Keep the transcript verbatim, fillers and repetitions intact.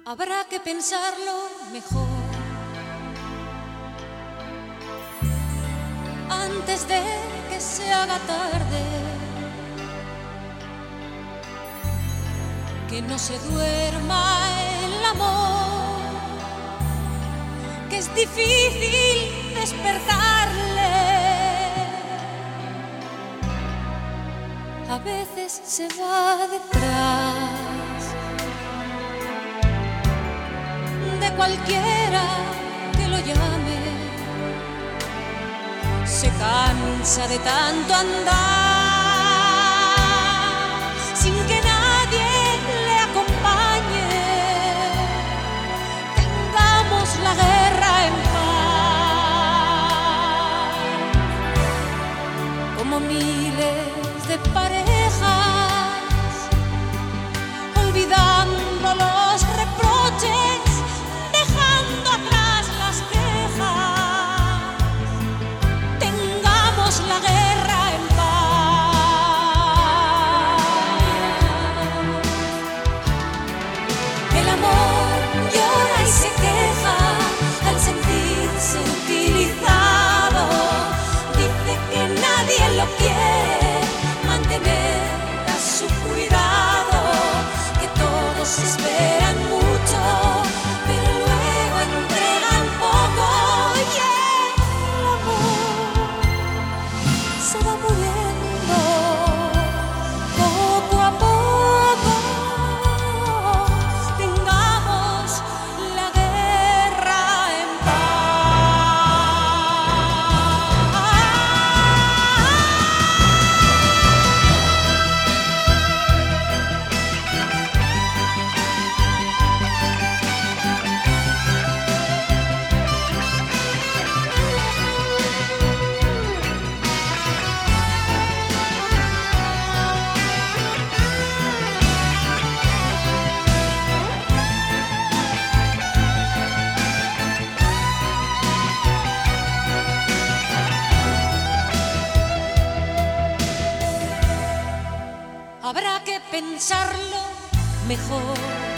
Habrá que pensarlo mejor antes de que se haga tarde, que no se duerma el amor, que es difícil despertarle. A veces se va detrás de cualquiera que lo llame, se cansa de tanto andar sin que nadie le acompañe. Tengamos la guerra en paz, como miles de parejas, olvidando los reproches, dejando atrás las quejas. Tengamos la guerra en paz. El amor llora y se queja al sentirse utilizado. Dice que nadie lo quiere mantener a su cuidado, que todos esperan mucho, pero luego entregan poco, y el amor se va muriendo poco a poco. Tengamos la guerra en habrá que pensarlo mejor